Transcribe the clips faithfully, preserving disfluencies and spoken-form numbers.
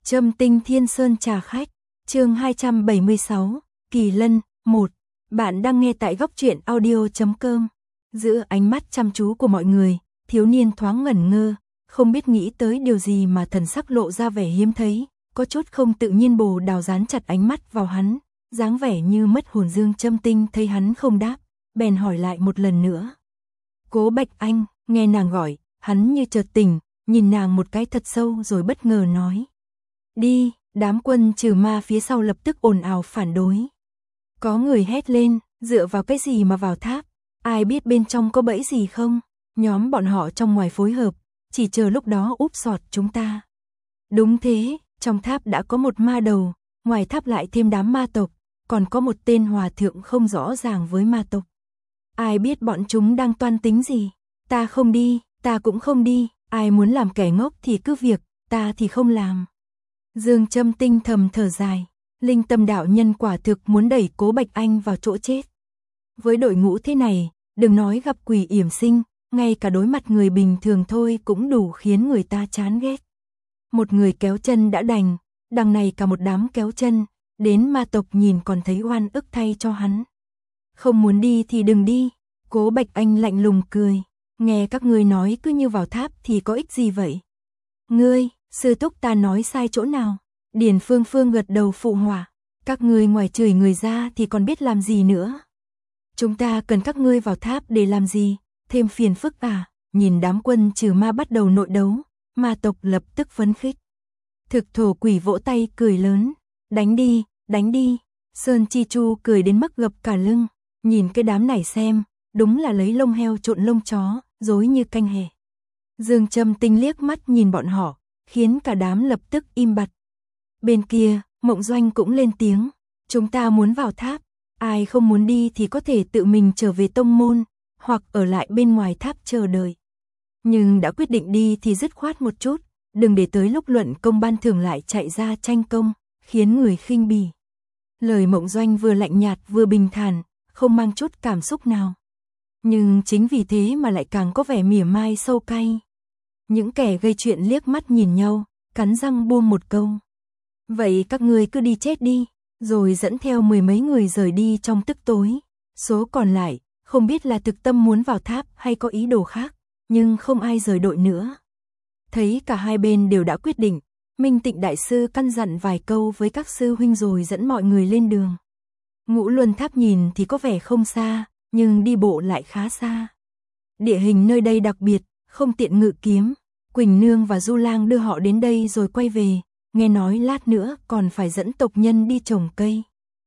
Trâm Tinh Thiên Sơn trà khách, chương hai trăm bảy mươi sáu, Kỳ Lân, một. Bạn đang nghe tại góc truyện audio chấm com. Giữa ánh mắt chăm chú của mọi người, thiếu niên thoáng ngẩn ngơ, không biết nghĩ tới điều gì mà thần sắc lộ ra vẻ hiếm thấy, có chút không tự nhiên. Bồ Đào dán chặt ánh mắt vào hắn, dáng vẻ như mất hồn. Dương Trâm Tinh thấy hắn không đáp, bèn hỏi lại một lần nữa. Cố Bạch Anh, nghe nàng gọi, hắn như chợt tỉnh, nhìn nàng một cái thật sâu rồi bất ngờ nói. Đi. Đám quân trừ ma phía sau lập tức ồn ào phản đối. Có người hét lên, dựa vào cái gì mà vào tháp, ai biết bên trong có bẫy gì không, nhóm bọn họ trong ngoài phối hợp, chỉ chờ lúc đó úp sọt chúng ta. Đúng thế, trong tháp đã có một ma đầu, ngoài tháp lại thêm đám ma tộc, còn có một tên hòa thượng không rõ ràng với ma tộc. Ai biết bọn chúng đang toan tính gì, ta không đi, ta cũng không đi, ai muốn làm kẻ ngốc thì cứ việc, ta thì không làm. Dương Trâm Tinh thầm thở dài, linh tâm đạo nhân quả thực muốn đẩy Cố Bạch Anh vào chỗ chết. Với đội ngũ thế này, đừng nói gặp quỷ yểm sinh, ngay cả đối mặt người bình thường thôi cũng đủ khiến người ta chán ghét. Một người kéo chân đã đành, đằng này cả một đám kéo chân, đến ma tộc nhìn còn thấy oan ức thay cho hắn. Không muốn đi thì đừng đi, Cố Bạch Anh lạnh lùng cười, nghe các ngươi nói cứ như vào tháp thì có ích gì vậy? Ngươi, sư thúc ta nói sai chỗ nào? Điền Phương Phương gật đầu phụ họa, các ngươi ngoài chửi người ra thì còn biết làm gì nữa? Chúng ta cần các ngươi vào tháp để làm gì? Thêm phiền phức à? Nhìn đám quân trừ ma bắt đầu nội đấu, ma tộc lập tức phấn khích. Thực thổ quỷ vỗ tay cười lớn, đánh đi, đánh đi. Sơn Chi Chu cười đến mức gập cả lưng, nhìn cái đám này xem, đúng là lấy lông heo trộn lông chó, dối như canh hề. Dương Trâm Tinh liếc mắt nhìn bọn họ, khiến cả đám lập tức im bặt. Bên kia, Mộng Doanh cũng lên tiếng, chúng ta muốn vào tháp, ai không muốn đi thì có thể tự mình trở về tông môn, hoặc ở lại bên ngoài tháp chờ đợi. Nhưng đã quyết định đi thì dứt khoát một chút, đừng để tới lúc luận công ban thưởng lại chạy ra tranh công, khiến người khinh bỉ. Lời Mộng Doanh vừa lạnh nhạt vừa bình thản, không mang chút cảm xúc nào. Nhưng chính vì thế mà lại càng có vẻ mỉa mai sâu cay. Những kẻ gây chuyện liếc mắt nhìn nhau, cắn răng buông một câu. Vậy các ngươi cứ đi chết đi, rồi dẫn theo mười mấy người rời đi trong tức tối. Số còn lại, không biết là thực tâm muốn vào tháp hay có ý đồ khác, nhưng không ai rời đội nữa. Thấy cả hai bên đều đã quyết định, Minh Tịnh Đại Sư căn dặn vài câu với các sư huynh rồi dẫn mọi người lên đường. Ngũ Luân Tháp nhìn thì có vẻ không xa, nhưng đi bộ lại khá xa. Địa hình nơi đây đặc biệt, không tiện ngự kiếm. Quỳnh Nương và Du Lang đưa họ đến đây rồi quay về, nghe nói lát nữa còn phải dẫn tộc nhân đi trồng cây.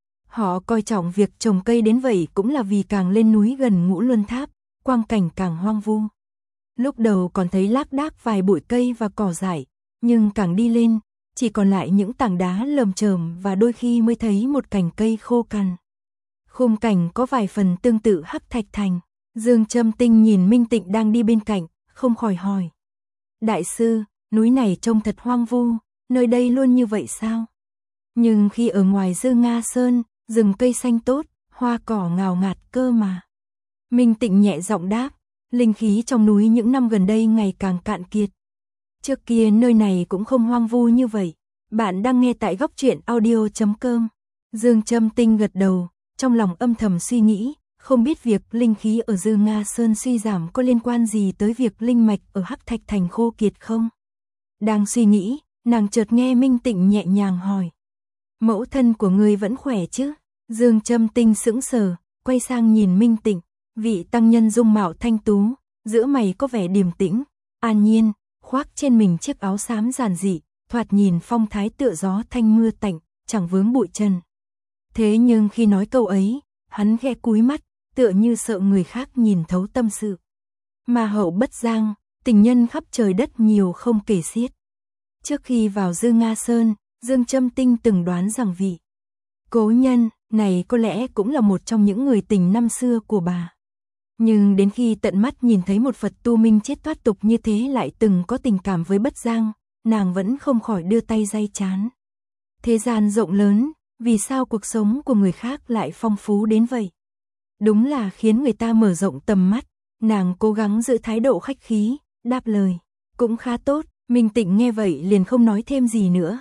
Họ coi trọng việc trồng cây đến vậy cũng là vì càng lên núi gần Ngũ Luân Tháp, quang cảnh càng hoang vu. Lúc đầu còn thấy lác đác vài bụi cây và cỏ dại, nhưng càng đi lên, chỉ còn lại những tảng đá lởm chởm và đôi khi mới thấy một cành cây khô cằn. Khung cảnh có vài phần tương tự Hắc Thạch Thành. Dương Trâm Tinh nhìn Minh Tịnh đang đi bên cạnh, không khỏi hỏi. Đại sư, núi này trông thật hoang vu, nơi đây luôn như vậy sao? Nhưng khi ở ngoài Dư Nga Sơn, rừng cây xanh tốt, hoa cỏ ngào ngạt cơ mà. Minh Tịnh nhẹ giọng đáp, linh khí trong núi những năm gần đây ngày càng cạn kiệt. Trước kia nơi này cũng không hoang vu như vậy. Bạn đang nghe tại góc truyện audio chấm com. Dương Trâm Tinh gật đầu, trong lòng âm thầm suy nghĩ, không biết việc linh khí ở Dư Nga Sơn suy giảm có liên quan gì tới việc linh mạch ở Hắc Thạch Thành khô kiệt không? Đang suy nghĩ, nàng chợt nghe Minh Tịnh nhẹ nhàng hỏi. Mẫu thân của ngươi vẫn khỏe chứ? Dương Trâm Tinh sững sờ, quay sang nhìn Minh Tịnh, vị tăng nhân dung mạo thanh tú, giữa mày có vẻ điềm tĩnh, an nhiên, khoác trên mình chiếc áo xám giản dị, thoạt nhìn phong thái tựa gió thanh mưa tạnh, chẳng vướng bụi trần. Thế nhưng khi nói câu ấy, hắn khẽ cúi mắt, tựa như sợ người khác nhìn thấu tâm sự. Ma hậu Bất Giang, tình nhân khắp trời đất nhiều không kể xiết. Trước khi vào Dư Nga Sơn, Dương Trâm Tinh từng đoán rằng vị cố nhân này có lẽ cũng là một trong những người tình năm xưa của bà. Nhưng đến khi tận mắt nhìn thấy một Phật tu minh chết thoát tục như thế lại từng có tình cảm với Bất Giang, nàng vẫn không khỏi đưa tay day chán. Thế gian rộng lớn, vì sao cuộc sống của người khác lại phong phú đến vậy? Đúng là khiến người ta mở rộng tầm mắt. Nàng cố gắng giữ thái độ khách khí, đáp lời, cũng khá tốt. Minh Tịnh nghe vậy liền không nói thêm gì nữa.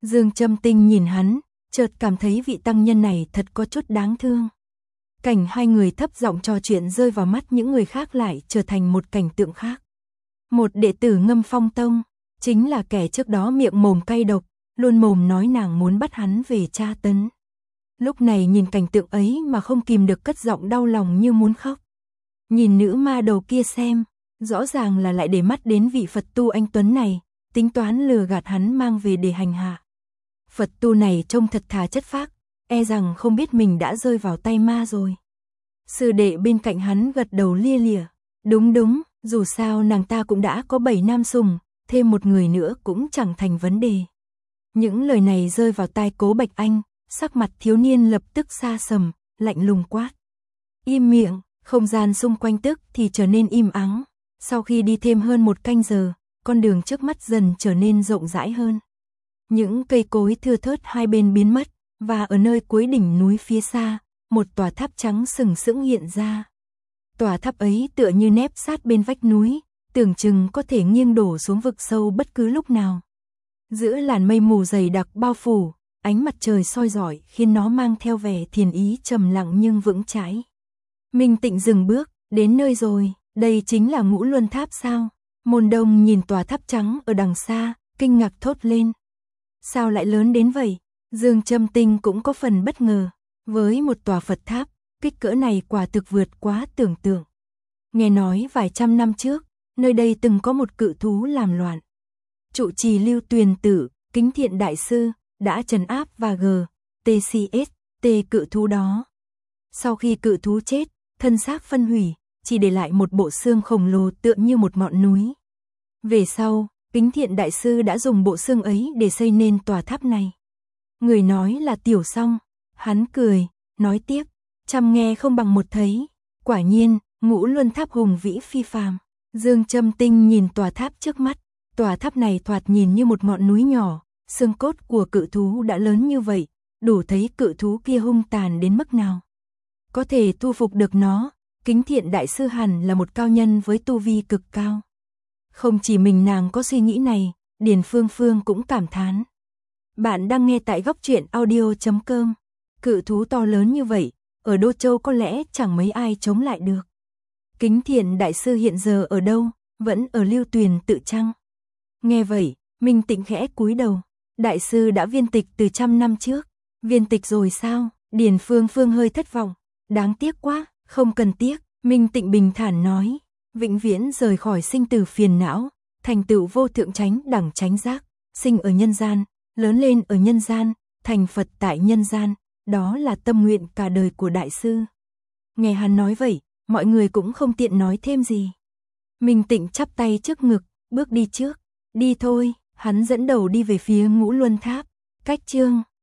Dương Châm Tinh nhìn hắn, chợt cảm thấy vị tăng nhân này thật có chút đáng thương. Cảnh hai người thấp giọng trò chuyện rơi vào mắt những người khác lại trở thành một cảnh tượng khác. Một đệ tử Ngâm Phong Tông, chính là kẻ trước đó miệng mồm cay độc, luôn mồm nói nàng muốn bắt hắn về tra tấn. Lúc này nhìn cảnh tượng ấy mà không kìm được cất giọng đau lòng như muốn khóc. Nhìn nữ ma đầu kia xem, rõ ràng là lại để mắt đến vị Phật tu anh tuấn này, tính toán lừa gạt hắn mang về để hành hạ. Phật tu này trông thật thà chất phác, e rằng không biết mình đã rơi vào tay ma rồi. Sư đệ bên cạnh hắn gật đầu lia lịa, đúng đúng, dù sao nàng ta cũng đã có bảy nam sùng, thêm một người nữa cũng chẳng thành vấn đề. Những lời này rơi vào tai Cố Bạch Anh, sắc mặt thiếu niên lập tức xa sầm, lạnh lùng quát. Im miệng, không gian xung quanh tức thì trở nên im ắng. Sau khi đi thêm hơn một canh giờ, con đường trước mắt dần trở nên rộng rãi hơn. Những cây cối thưa thớt hai bên biến mất, và ở nơi cuối đỉnh núi phía xa, một tòa tháp trắng sừng sững hiện ra. Tòa tháp ấy tựa như nép sát bên vách núi, tưởng chừng có thể nghiêng đổ xuống vực sâu bất cứ lúc nào. Giữa làn mây mù dày đặc bao phủ, ánh mặt trời soi rọi khiến nó mang theo vẻ thiền ý trầm lặng nhưng vững chãi. Minh Tịnh dừng bước, đến nơi rồi, đây chính là Ngũ Luân Tháp sao? Môn Đông nhìn tòa tháp trắng ở đằng xa, kinh ngạc thốt lên. Sao lại lớn đến vậy? Dương Châm Tinh cũng có phần bất ngờ, với một tòa Phật tháp, kích cỡ này quả thực vượt quá tưởng tượng. Nghe nói vài trăm năm trước, nơi đây từng có một cự thú làm loạn. Trụ trì Lưu Tuyền Tử, Kính Thiện Đại Sư, đã trấn áp và g, tê xê ét, t cự thú đó. Sau khi cự thú chết, thân xác phân hủy, chỉ để lại một bộ xương khổng lồ tựa như một ngọn núi. Về sau, Kính Thiện Đại Sư đã dùng bộ xương ấy để xây nên tòa tháp này. Người nói là Tiểu Song, hắn cười, nói tiếp, trăm nghe không bằng một thấy, quả nhiên, Ngũ Luân Tháp hùng vĩ phi phàm. Dương Châm Tinh nhìn tòa tháp trước mắt, tòa tháp này thoạt nhìn như một ngọn núi nhỏ, xương cốt của cự thú đã lớn như vậy, đủ thấy cự thú kia hung tàn đến mức nào. Có thể thu phục được nó, Kính Thiện Đại Sư hẳn là một cao nhân với tu vi cực cao. Không chỉ mình nàng có suy nghĩ này, Điền Phương Phương cũng cảm thán. Bạn đang nghe tại góc truyện audio chấm com. Cự thú to lớn như vậy, ở Đô Châu có lẽ chẳng mấy ai chống lại được. Kính Thiện Đại Sư hiện giờ ở đâu, vẫn ở Lưu Tuyền Tự chăng? Nghe vậy, Minh Tịnh khẽ cúi đầu. Đại sư đã viên tịch từ trăm năm trước. Viên tịch rồi sao? Điền Phương Phương hơi thất vọng. Đáng tiếc quá, không cần tiếc. Minh Tịnh bình thản nói. Vĩnh viễn rời khỏi sinh tử phiền não, thành tựu vô thượng chánh đẳng chánh giác, sinh ở nhân gian, lớn lên ở nhân gian, thành Phật tại nhân gian, đó là tâm nguyện cả đời của đại sư. Nghe hắn nói vậy, mọi người cũng không tiện nói thêm gì. Minh Tịnh chắp tay trước ngực, bước đi trước. Đi thôi, hắn dẫn đầu đi về phía Ngũ Luân Tháp. Cách chương